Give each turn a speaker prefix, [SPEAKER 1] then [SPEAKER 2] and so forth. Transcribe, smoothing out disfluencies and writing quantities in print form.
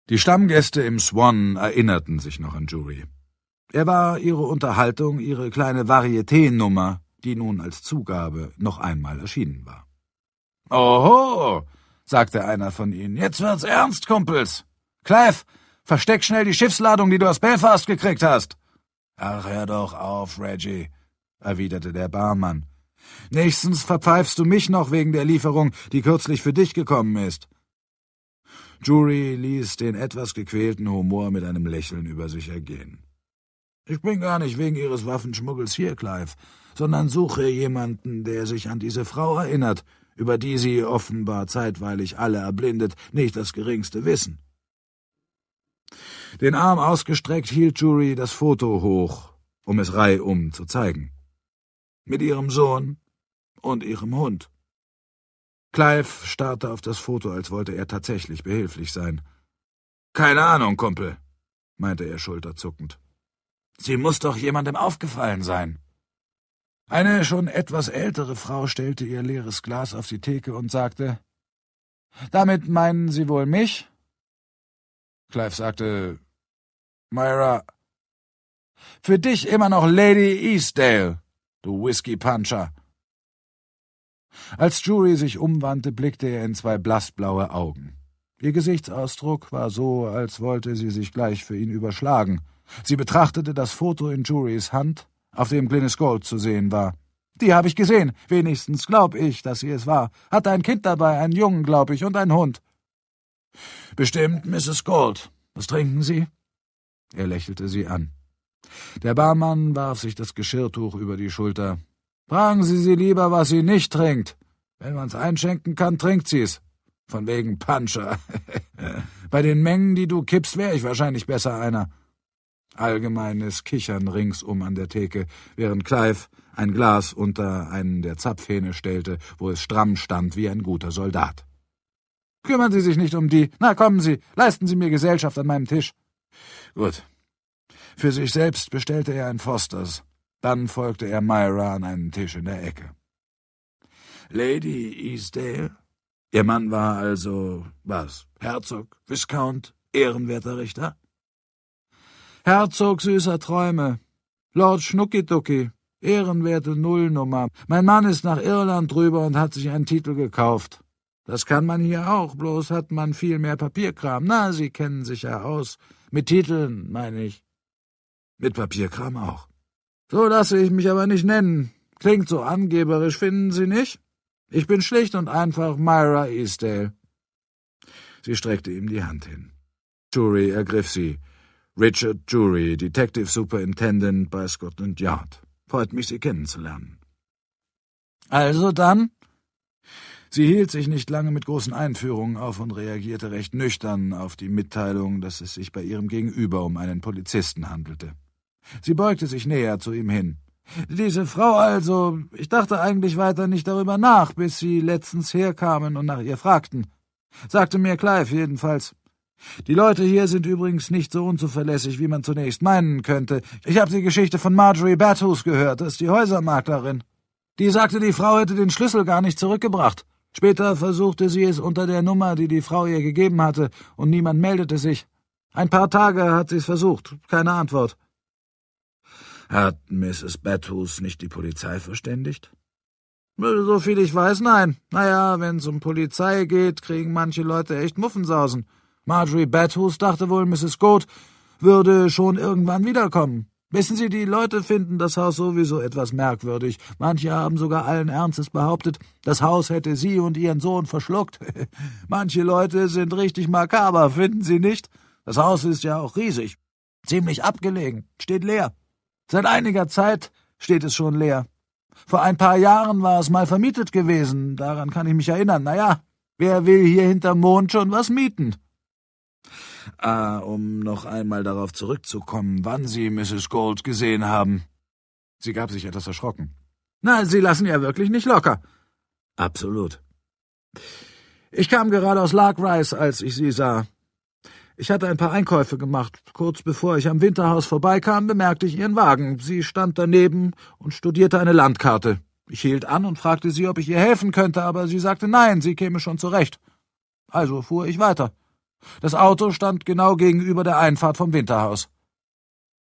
[SPEAKER 1] Die Stammgäste im Swan erinnerten sich noch an Jury. Er war ihre Unterhaltung, ihre kleine Varieté-Nummer, die nun als Zugabe noch einmal erschienen war. »Oho«, sagte einer von ihnen, »jetzt wird's ernst, Kumpels. Clive, versteck schnell die Schiffsladung, die du aus Belfast gekriegt hast.« »Ach, hör doch auf, Reggie«, erwiderte der Barmann. »Nächstens verpfeifst du mich noch wegen der Lieferung, die kürzlich für dich gekommen ist.« Jury ließ den etwas gequälten Humor mit einem Lächeln über sich ergehen. »Ich bin gar nicht wegen Ihres Waffenschmuggels hier, Clive, sondern suche jemanden, der sich an diese Frau erinnert, über die Sie offenbar zeitweilig alle erblindet, nicht das geringste wissen.« Den Arm ausgestreckt hielt Jury das Foto hoch, um es reihum zu zeigen. Mit ihrem Sohn und ihrem Hund. Clive starrte auf das Foto, als wollte er tatsächlich behilflich sein. »Keine Ahnung, Kumpel«, meinte er schulterzuckend. »Sie muss doch jemandem aufgefallen sein.« Eine schon etwas ältere Frau stellte ihr leeres Glas auf die Theke und sagte, »Damit meinen Sie wohl mich?« Clive sagte, »Myra, für dich immer noch Lady Eastdale, du Whisky-Puncher.« Als Jury sich umwandte, blickte er in zwei blassblaue Augen. Ihr Gesichtsausdruck war so, als wollte sie sich gleich für ihn überschlagen. Sie betrachtete das Foto in Jurys Hand, auf dem Glynis Gold zu sehen war. »Die habe ich gesehen. Wenigstens glaub ich, dass sie es war. Hatte ein Kind dabei, einen Jungen, glaub ich, und einen Hund.« »Bestimmt, Mrs. Gold. Was trinken Sie?« Er lächelte sie an. Der Barmann warf sich das Geschirrtuch über die Schulter. »Fragen Sie sie lieber, was sie nicht trinkt. Wenn man's einschenken kann, trinkt sie's. Von wegen Puncher. Bei den Mengen, die du kippst, wäre ich wahrscheinlich besser einer.« Allgemeines Kichern ringsum an der Theke, während Clive ein Glas unter einen der Zapfhähne stellte, wo es stramm stand wie ein guter Soldat. »Kümmern Sie sich nicht um die. Na, kommen Sie, leisten Sie mir Gesellschaft an meinem Tisch.« »Gut.« Für sich selbst bestellte er ein Fosters. Dann folgte er Myra an einen Tisch in der Ecke. »Lady Eastdale? Ihr Mann war also, was, Herzog, Viscount, ehrenwerter Richter?« »Herzog süßer Träume, Lord Schnuckiducki, ehrenwerte Nullnummer. Mein Mann ist nach Irland drüber und hat sich einen Titel gekauft. Das kann man hier auch, bloß hat man viel mehr Papierkram. Na, Sie kennen sich ja aus. Mit Titeln, meine ich.« »Mit Papierkram auch.« »So lasse ich mich aber nicht nennen. Klingt so angeberisch, finden Sie nicht? Ich bin schlicht und einfach Myra Eastdale.« Sie streckte ihm die Hand hin. Jury ergriff sie. »Richard Jury, Detective Superintendent bei Scotland Yard. Freut mich, Sie kennenzulernen.« »Also dann?« Sie hielt sich nicht lange mit großen Einführungen auf und reagierte recht nüchtern auf die Mitteilung, dass es sich bei ihrem Gegenüber um einen Polizisten handelte. Sie beugte sich näher zu ihm hin. »Diese Frau also, ich dachte eigentlich weiter nicht darüber nach, bis Sie letztens herkamen und nach ihr fragten. Sagte mir Clive jedenfalls. Die Leute hier sind übrigens nicht so unzuverlässig, wie man zunächst meinen könnte. Ich habe die Geschichte von Marjorie Bathurst gehört, das ist die Häusermaklerin. Die sagte, die Frau hätte den Schlüssel gar nicht zurückgebracht. Später versuchte sie es unter der Nummer, die die Frau ihr gegeben hatte, und niemand meldete sich. Ein paar Tage hat sie es versucht, keine Antwort.« »Hat Mrs. Bathurst nicht die Polizei verständigt?« »So viel ich weiß, nein. Naja, wenn's um Polizei geht, kriegen manche Leute echt Muffensausen. Marjorie Bathurst dachte wohl, Mrs. Gold würde schon irgendwann wiederkommen. Wissen Sie, die Leute finden das Haus sowieso etwas merkwürdig. Manche haben sogar allen Ernstes behauptet, das Haus hätte sie und ihren Sohn verschluckt. Manche Leute sind richtig makaber, finden Sie nicht? Das Haus ist ja auch riesig, ziemlich abgelegen, steht leer. Seit einiger Zeit steht es schon leer. Vor ein paar Jahren war es mal vermietet gewesen, daran kann ich mich erinnern. Naja, wer will hier hinterm Mond schon was mieten?« Um noch einmal darauf zurückzukommen, wann Sie Mrs. Gold gesehen haben. Sie gab sich etwas erschrocken. »Na, Sie lassen ja wirklich nicht locker.« »Absolut.« »Ich kam gerade aus Larkrise, als ich Sie sah. Ich hatte ein paar Einkäufe gemacht. Kurz bevor ich am Winterhaus vorbeikam, bemerkte ich Ihren Wagen. Sie stand daneben und studierte eine Landkarte. Ich hielt an und fragte sie, ob ich ihr helfen könnte, aber sie sagte nein, sie käme schon zurecht. Also fuhr ich weiter. Das Auto stand genau gegenüber der Einfahrt vom Winterhaus.